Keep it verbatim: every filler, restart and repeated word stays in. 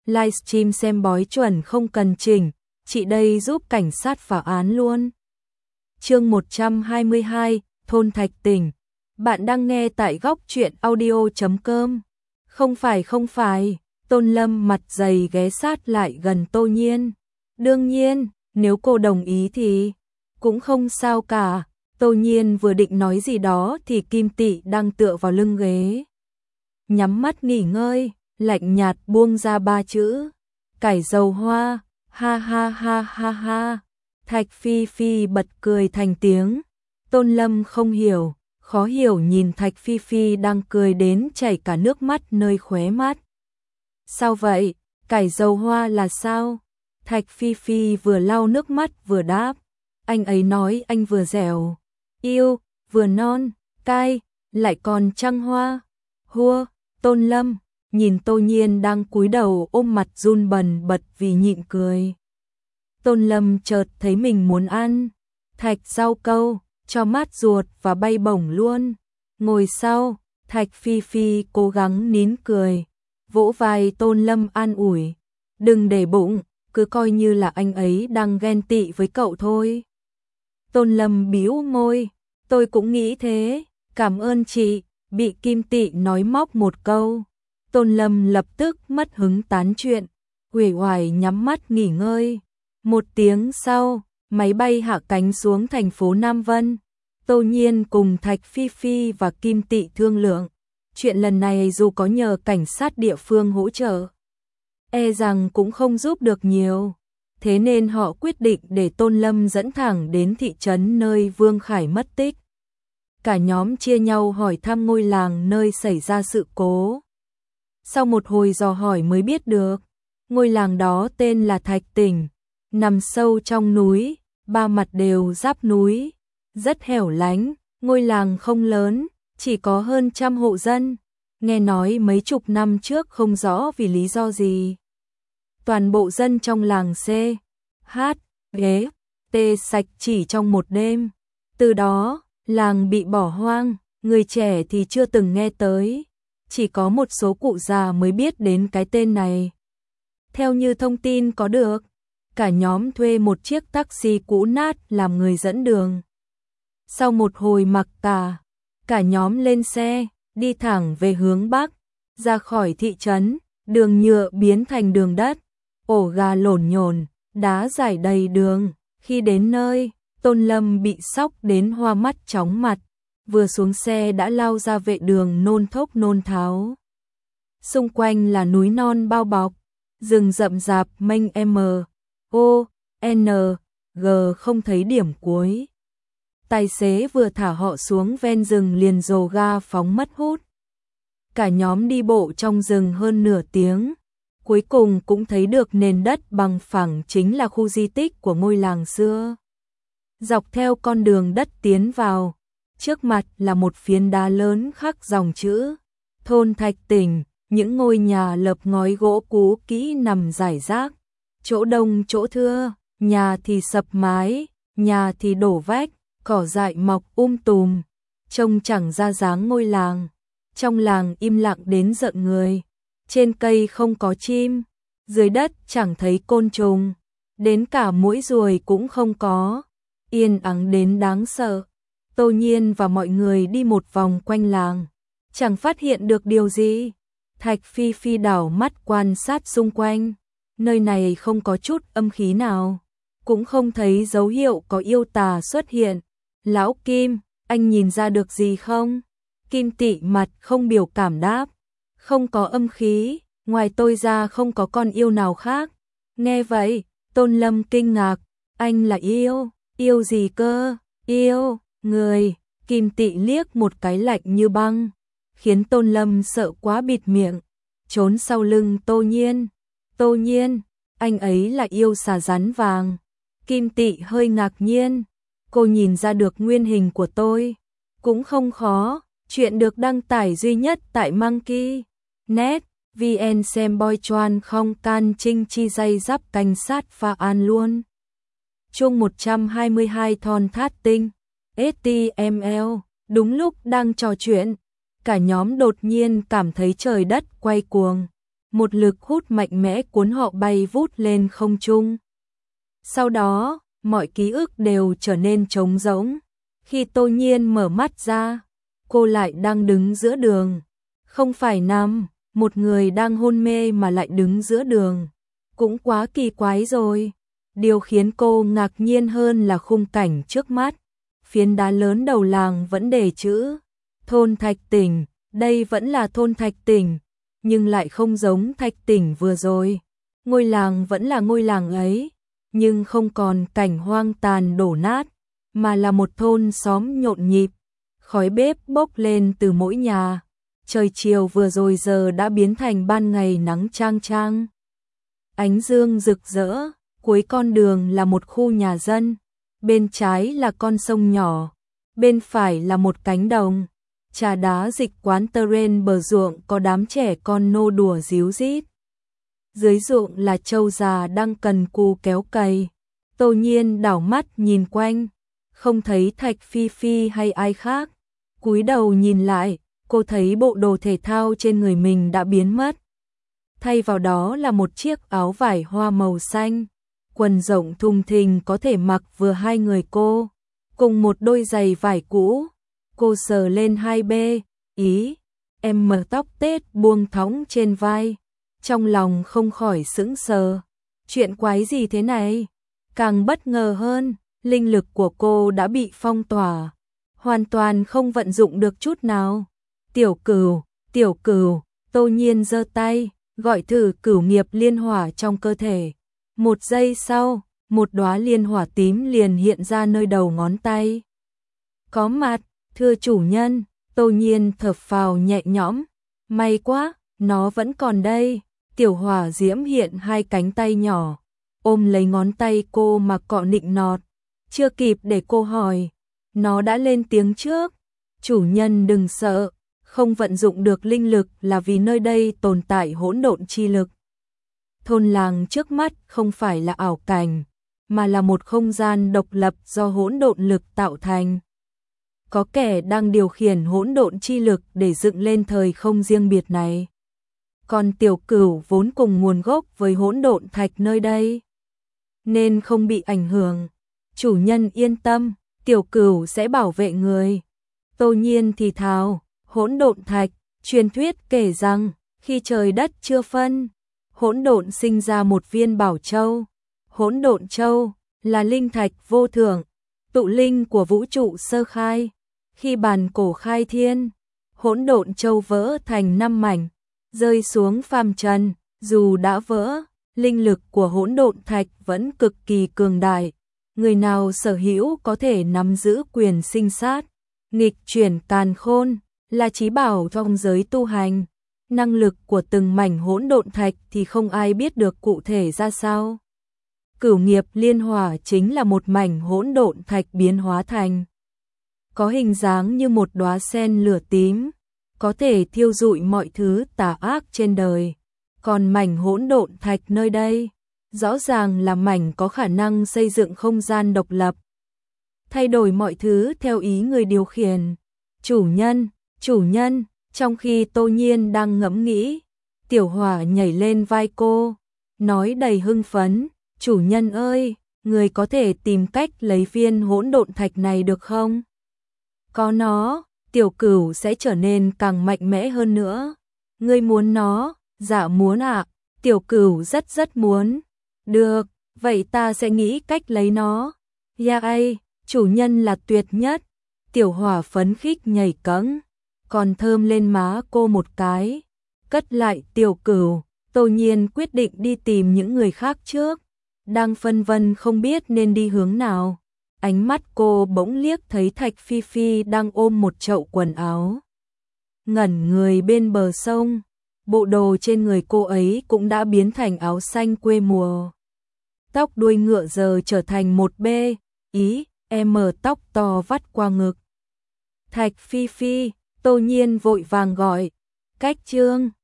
livestream xem bói chuẩn không cần chỉnh, chị đây giúp cảnh sát phá án luôn. Chương một trăm hai mươi hai, thôn Thạch Tỉnh. Bạn đang nghe tại góc truyện audio chấm com. Không phải không phải, Tôn Lâm mặt dày ghé sát lại gần Tô Nhiên. Đương nhiên, nếu cô đồng ý thì cũng không sao cả. Tô Nhiên vừa định nói gì đó thì Kim Tị đang tựa vào lưng ghế, nhắm mắt nghỉ ngơi, lạnh nhạt buông ra ba chữ: cải dầu hoa. Ha ha ha ha ha. Thạch Phi Phi bật cười thành tiếng. Tôn Lâm không hiểu, khó hiểu nhìn Thạch Phi Phi đang cười đến chảy cả nước mắt nơi khóe mắt. Sao vậy? Cải dầu hoa là sao? Thạch Phi Phi vừa lau nước mắt vừa đáp. Anh ấy nói anh vừa dẻo, yêu, vừa non, cay, lại còn trăng hoa. Hua. Tôn Lâm nhìn Tô Nhiên đang cúi đầu ôm mặt run bần bật vì nhịn cười. Tôn Lâm chợt thấy mình muốn ăn thạch rau câu, cho mát ruột và bay bổng luôn. Ngồi sau, Thạch Phi Phi cố gắng nín cười, vỗ vai Tôn Lâm an ủi. Đừng để bụng, cứ coi như là anh ấy đang ghen tị với cậu thôi. Tôn Lâm bĩu môi, tôi cũng nghĩ thế, cảm ơn chị. Bị Kim Tị nói móc một câu, Tôn Lâm lập tức mất hứng tán chuyện, uể oải nhắm mắt nghỉ ngơi. Một tiếng sau, máy bay hạ cánh xuống thành phố Nam Vân. Tô Nhiên cùng Thạch Phi Phi và Kim Tị thương lượng, chuyện lần này dù có nhờ cảnh sát địa phương hỗ trợ, e rằng cũng không giúp được nhiều. Thế nên họ quyết định để Tôn Lâm dẫn thẳng đến thị trấn nơi Vương Khải mất tích. Cả nhóm chia nhau hỏi thăm ngôi làng nơi xảy ra sự cố. Sau một hồi dò hỏi mới biết được, ngôi làng đó tên là Thạch Tỉnh, nằm sâu trong núi, ba mặt đều giáp núi, rất hẻo lánh. Ngôi làng không lớn, chỉ có hơn trăm hộ dân. Nghe nói mấy chục năm trước không rõ vì lý do gì, toàn bộ dân trong làng C, H, G, T sạch chỉ trong một đêm. Từ đó, làng bị bỏ hoang, người trẻ thì chưa từng nghe tới, chỉ có một số cụ già mới biết đến cái tên này. Theo như thông tin có được, cả nhóm thuê một chiếc taxi cũ nát làm người dẫn đường. Sau một hồi mặc cả, cả nhóm lên xe, đi thẳng về hướng Bắc, ra khỏi thị trấn, đường nhựa biến thành đường đất, ổ gà lổn nhổn, đá rải đầy đường. Khi đến nơi, Tôn Lâm bị sốc đến hoa mắt chóng mặt, vừa xuống xe đã lao ra vệ đường nôn thốc nôn tháo. Xung quanh là núi non bao bọc, rừng rậm rạp mênh M, O, N, G không thấy điểm cuối. Tài xế vừa thả họ xuống ven rừng liền dồ ga phóng mất hút. Cả nhóm đi bộ trong rừng hơn nửa tiếng, cuối cùng cũng thấy được nền đất bằng phẳng chính là khu di tích của ngôi làng xưa. Dọc theo con đường đất tiến vào, trước mặt là một phiến đá lớn khắc dòng chữ thôn Thạch Tỉnh. Những ngôi nhà lợp ngói gỗ cũ kỹ nằm rải rác, chỗ đông chỗ thưa, nhà thì sập mái, nhà thì đổ vách, cỏ dại mọc um tùm, trông chẳng ra dáng ngôi làng. Trong làng im lặng đến giận người, trên cây không có chim, dưới đất chẳng thấy côn trùng, đến cả muỗi ruồi cũng không có, yên ắng đến đáng sợ. Tô Nhiên và mọi người đi một vòng quanh làng, chẳng phát hiện được điều gì. Thạch Phi Phi đảo mắt quan sát xung quanh, nơi này không có chút âm khí nào, cũng không thấy dấu hiệu có yêu tà xuất hiện. Lão Kim, anh nhìn ra được gì không? Kim Tị mặt không biểu cảm đáp, không có âm khí, ngoài tôi ra không có con yêu nào khác. Nghe vậy, Tôn Lâm kinh ngạc, anh là yêu, yêu gì cơ? Yêu, người. Kim Tị liếc một cái lạnh như băng, khiến Tôn Lâm sợ quá bịt miệng, trốn sau lưng Tô Nhiên. Tô Nhiên, anh ấy là yêu xà rắn vàng. Kim Tị hơi ngạc nhiên, cô nhìn ra được nguyên hình của tôi, cũng không khó. Chuyện được đăng tải duy nhất tại Monkey net vn xem boy choan không can trinh chi dây giáp cảnh sát phá án luôn. Chung một trăm hai mươi hai thon thát tinh ét tê em lờ. Đúng lúc đang trò chuyện, cả nhóm đột nhiên cảm thấy trời đất quay cuồng. một lực hút mạnh mẽ cuốn họ bay vút lên không trung. Sau đó, mọi ký ức đều trở nên trống rỗng. Khi Tô Nhiên mở mắt ra, cô lại đang đứng giữa đường. Không phải nằm, một người đang hôn mê mà lại đứng giữa đường. Cũng quá kỳ quái rồi. Điều khiến cô ngạc nhiên hơn là khung cảnh trước mắt. Phiến đá lớn đầu làng vẫn để chữ Thôn Thạch Tỉnh, đây vẫn là Thôn Thạch Tỉnh, nhưng lại không giống Thạch Tỉnh vừa rồi. Ngôi làng vẫn là ngôi làng ấy, nhưng không còn cảnh hoang tàn đổ nát, mà là một thôn xóm nhộn nhịp, khói bếp bốc lên từ mỗi nhà. Trời chiều vừa rồi giờ đã biến thành ban ngày nắng chang chang. Ánh dương rực rỡ, cuối con đường là một khu nhà dân, bên trái là con sông nhỏ, bên phải là một cánh đồng. Trà đá dịch quán terrain bờ ruộng có đám trẻ con nô đùa ríu rít. Dưới ruộng là trâu già đang cần cù kéo cày. Tô Nhiên đảo mắt nhìn quanh, không thấy Thạch Phi Phi hay ai khác. Cúi đầu nhìn lại, cô thấy bộ đồ thể thao trên người mình đã biến mất. Thay vào đó là một chiếc áo vải hoa màu xanh, quần rộng thùng thình có thể mặc vừa hai người cô, cùng một đôi giày vải cũ. Cô sờ lên hai bê, ý, em mở tóc tết buông thõng trên vai. Trong lòng không khỏi sững sờ. Chuyện quái gì thế này? Càng bất ngờ hơn, linh lực của cô đã bị phong tỏa, hoàn toàn không vận dụng được chút nào. Tiểu Cửu, Tiểu Cửu, Tô Nhiên giơ tay, gọi thử cửu nghiệp liên hỏa trong cơ thể. Một giây sau, một đóa liên hỏa tím liền hiện ra nơi đầu ngón tay. Có mặt, thưa chủ nhân. Tô Nhiên thở phào nhẹ nhõm. May quá, nó vẫn còn đây. Tiểu hỏa diễm hiện hai cánh tay nhỏ, ôm lấy ngón tay cô mà cọ nịnh nọt. Chưa kịp để cô hỏi, nó đã lên tiếng trước. Chủ nhân đừng sợ, không vận dụng được linh lực là vì nơi đây tồn tại hỗn độn chi lực. Thôn làng trước mắt không phải là ảo cảnh, mà là một không gian độc lập do hỗn độn lực tạo thành. Có kẻ đang điều khiển hỗn độn chi lực để dựng lên thời không riêng biệt này. Còn Tiểu Cửu vốn cùng nguồn gốc với hỗn độn thạch nơi đây, nên không bị ảnh hưởng. Chủ nhân yên tâm, Tiểu Cửu sẽ bảo vệ người. Tô Nhiên thì thào, hỗn độn thạch, truyền thuyết kể rằng, khi trời đất chưa phân, hỗn độn sinh ra một viên bảo châu. Hỗn độn châu là linh thạch vô thượng, tụ linh của vũ trụ sơ khai. Khi bàn cổ khai thiên, hỗn độn châu vỡ thành năm mảnh, rơi xuống phàm trần. Dù đã vỡ, linh lực của hỗn độn thạch vẫn cực kỳ cường đại. Người nào sở hữu có thể nắm giữ quyền sinh sát, nghịch chuyển càn khôn, là chí bảo trong giới tu hành. Năng lực của từng mảnh hỗn độn thạch thì không ai biết được cụ thể ra sao. Cửu nghiệp liên hỏa chính là một mảnh hỗn độn thạch biến hóa thành, có hình dáng như một đóa sen lửa tím, có thể thiêu rụi mọi thứ tà ác trên đời. Còn mảnh hỗn độn thạch nơi đây, rõ ràng là mảnh có khả năng xây dựng không gian độc lập, thay đổi mọi thứ theo ý người điều khiển. Chủ nhân, chủ nhân, trong khi Tô Nhiên đang ngẫm nghĩ, Tiểu Hỏa nhảy lên vai cô, nói đầy hưng phấn, chủ nhân ơi, người có thể tìm cách lấy viên hỗn độn thạch này được không? Có nó, Tiểu Cửu sẽ trở nên càng mạnh mẽ hơn nữa. Ngươi muốn nó? Dạ muốn ạ. À. Tiểu Cửu rất rất muốn. Được, vậy ta sẽ nghĩ cách lấy nó. Ya ai, chủ nhân là tuyệt nhất. Tiểu Hỏa phấn khích nhảy cẫng, còn thơm lên má cô một cái. Cất lại Tiểu Cửu, Tô Nhiên quyết định đi tìm những người khác trước. Đang phân vân không biết nên đi hướng nào. Ánh mắt cô bỗng liếc thấy Thạch Phi Phi đang ôm một chậu quần áo, ngẩn người bên bờ sông. Bộ đồ trên người cô ấy cũng đã biến thành áo xanh quê mùa. Tóc đuôi ngựa giờ trở thành một bê, ý, em mở tóc to vắt qua ngực. Thạch Phi Phi, Tô Nhiên vội vàng gọi, cách trương.